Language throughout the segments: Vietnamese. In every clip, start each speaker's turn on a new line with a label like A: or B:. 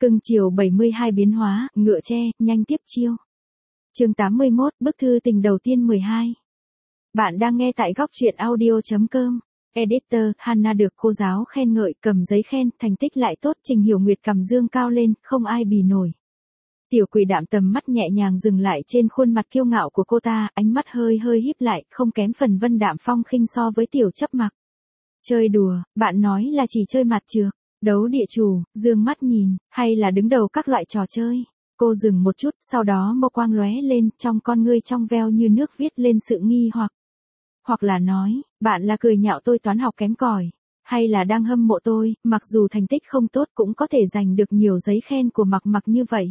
A: Cưng chiều 72 biến hóa, ngựa tre, nhanh tiếp chiêu. Chương 81, bức thư tình đầu tiên 12. Bạn đang nghe tại góc truyện audio.com. Editor, Hannah được cô giáo khen ngợi, cầm giấy khen, thành tích lại tốt, Trình Hiểu Nguyệt cầm dương cao lên, không ai bì nổi. Tiểu Quỷ Đạm tầm mắt nhẹ nhàng dừng lại trên khuôn mặt kiêu ngạo của cô ta, ánh mắt hơi hơi híp lại, không kém phần Vân Đạm Phong khinh so với Tiểu Chấp Mặc. Chơi đùa, bạn nói là chỉ chơi mặt trược, đấu địa chủ, dương mắt nhìn, hay là đứng đầu các loại trò chơi? Cô dừng một chút, sau đó mâu quang lóe lên, trong con ngươi trong veo như nước viết lên sự nghi hoặc. Hoặc là nói, bạn là cười nhạo tôi toán học kém cỏi, hay là đang hâm mộ tôi, mặc dù thành tích không tốt cũng có thể giành được nhiều giấy khen của Mặc Mặc như vậy.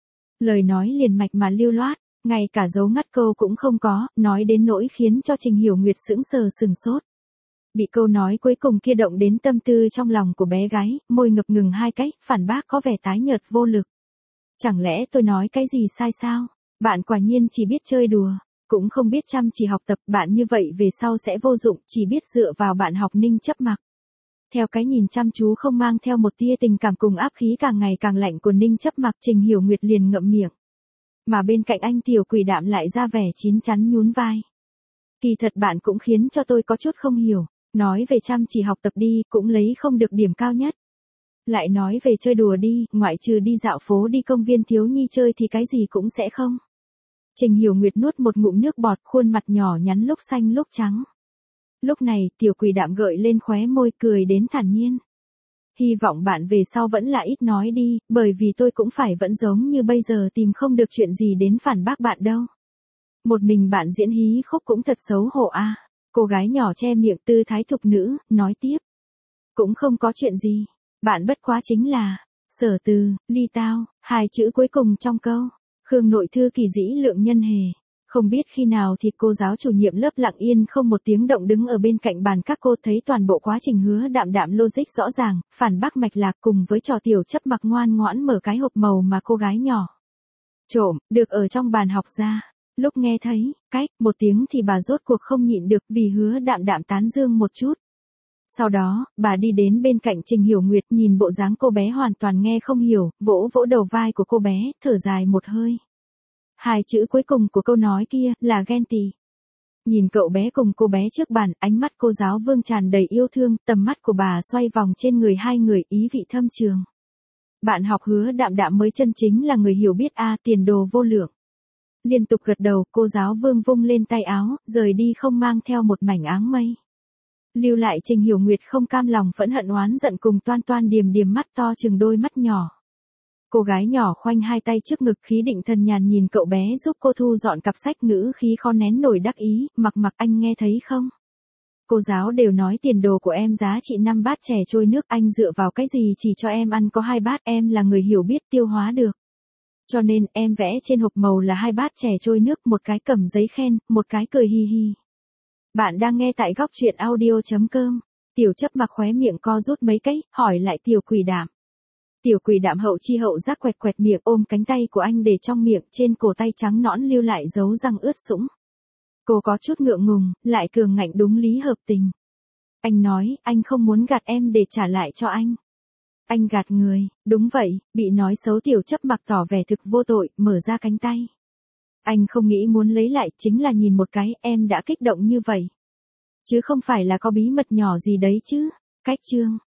A: Lời nói liền mạch mà lưu loát, ngay cả dấu ngắt câu cũng không có, nói đến nỗi khiến cho Trình Hiểu Nguyệt sững sốt. Bị câu nói cuối cùng kia động đến tâm tư trong lòng của bé gái, môi ngập ngừng hai cái, phản bác có vẻ tái nhợt vô lực. Chẳng lẽ tôi nói cái gì sai sao? Bạn quả nhiên chỉ biết chơi đùa, cũng không biết chăm chỉ học tập, bạn như vậy về sau sẽ vô dụng, chỉ biết dựa vào bạn học Ninh Chấp Mặc. Theo cái nhìn chăm chú không mang theo một tia tình cảm cùng áp khí càng ngày càng lạnh của Ninh Chấp Mặc, Trình Hiểu Nguyệt liền ngậm miệng. Mà bên cạnh anh Tiểu Quỷ Đạm lại ra vẻ chín chắn nhún vai. Kỳ thật bạn cũng khiến cho tôi có chút không hiểu, nói về chăm chỉ học tập đi, cũng lấy không được điểm cao nhất. Lại nói về chơi đùa đi, ngoại trừ đi dạo phố đi công viên thiếu nhi chơi thì cái gì cũng sẽ không. Trình Hiểu Nguyệt nuốt một ngụm nước bọt, khuôn mặt nhỏ nhắn lúc xanh lúc trắng. Lúc này, Tiểu Quỷ Đạm gợi lên khóe môi cười đến thản nhiên. Hy vọng bạn về sau vẫn là ít nói đi, bởi vì tôi cũng phải vẫn giống như bây giờ tìm không được chuyện gì đến phản bác bạn đâu. Một mình bạn diễn hí khúc cũng thật xấu hổ a. Cô gái nhỏ che miệng tư thái thục nữ, nói tiếp. Cũng không có chuyện gì, bạn bất quá chính là, sở từ, ly tao, hai chữ cuối cùng trong câu. Khương nội thư kỳ dĩ lượng nhân hề. Không biết khi nào thì cô giáo chủ nhiệm lớp lặng yên không một tiếng động đứng ở bên cạnh bàn các cô, thấy toàn bộ quá trình Hứa Đạm Đạm logic rõ ràng, phản bác mạch lạc cùng với trò Tiểu Chấp Mặc ngoan ngoãn mở cái hộp màu mà cô gái nhỏ trộm được ở trong bàn học ra. Lúc nghe thấy, cách, một tiếng thì bà rốt cuộc không nhịn được vì Hứa Đạm Đạm tán dương một chút. Sau đó, bà đi đến bên cạnh Trình Hiểu Nguyệt, nhìn bộ dáng cô bé hoàn toàn nghe không hiểu, vỗ vỗ đầu vai của cô bé, thở dài một hơi. Hai chữ cuối cùng của câu nói kia là ghen tị. Nhìn cậu bé cùng cô bé trước bàn, ánh mắt cô giáo Vương tràn đầy yêu thương, tầm mắt của bà xoay vòng trên người hai người, ý vị thâm trường. Bạn học Hứa Đạm Đạm mới chân chính là người hiểu biết a, tiền đồ vô lượng. Liên tục gật đầu, cô giáo Vương vung lên tay áo, rời đi không mang theo một mảnh áng mây. Lưu lại Trình Hiểu Nguyệt không cam lòng phẫn hận oán giận cùng toan toan điềm điềm mắt to chừng đôi mắt nhỏ. Cô gái nhỏ khoanh hai tay trước ngực, khí định thần nhàn nhìn cậu bé giúp cô thu dọn cặp sách, ngữ khí khó nén nổi đắc ý. Mặc Mặc, anh nghe thấy không? Cô giáo đều nói tiền đồ của em giá trị 5 bát chè trôi nước, anh dựa vào cái gì chỉ cho em ăn có 2 bát, em là người hiểu biết tiêu hóa được. Cho nên em vẽ trên hộp màu là 2 bát chè trôi nước, một cái cầm giấy khen, một cái cười hi hi. Bạn đang nghe tại góc truyện audio.com. Tiểu Chấp Mặc khóe miệng co rút mấy cái, hỏi lại Tiểu Quỷ Đạm. Tiểu Quỷ Đạm hậu chi hậu giác quẹt quẹt miệng, ôm cánh tay của anh để trong miệng, trên cổ tay trắng nõn lưu lại dấu răng ướt sũng. Cô có chút ngượng ngùng, lại cường ngạnh đúng lý hợp tình. Anh nói, anh không muốn gạt em để trả lại cho anh. Anh gạt người, đúng vậy, bị nói xấu Tiểu Chấp Mặc tỏ vẻ thực vô tội, mở ra cánh tay. Anh không nghĩ muốn lấy lại, chính là nhìn một cái, em đã kích động như vậy. Chứ không phải là có bí mật nhỏ gì đấy chứ. Cách chương.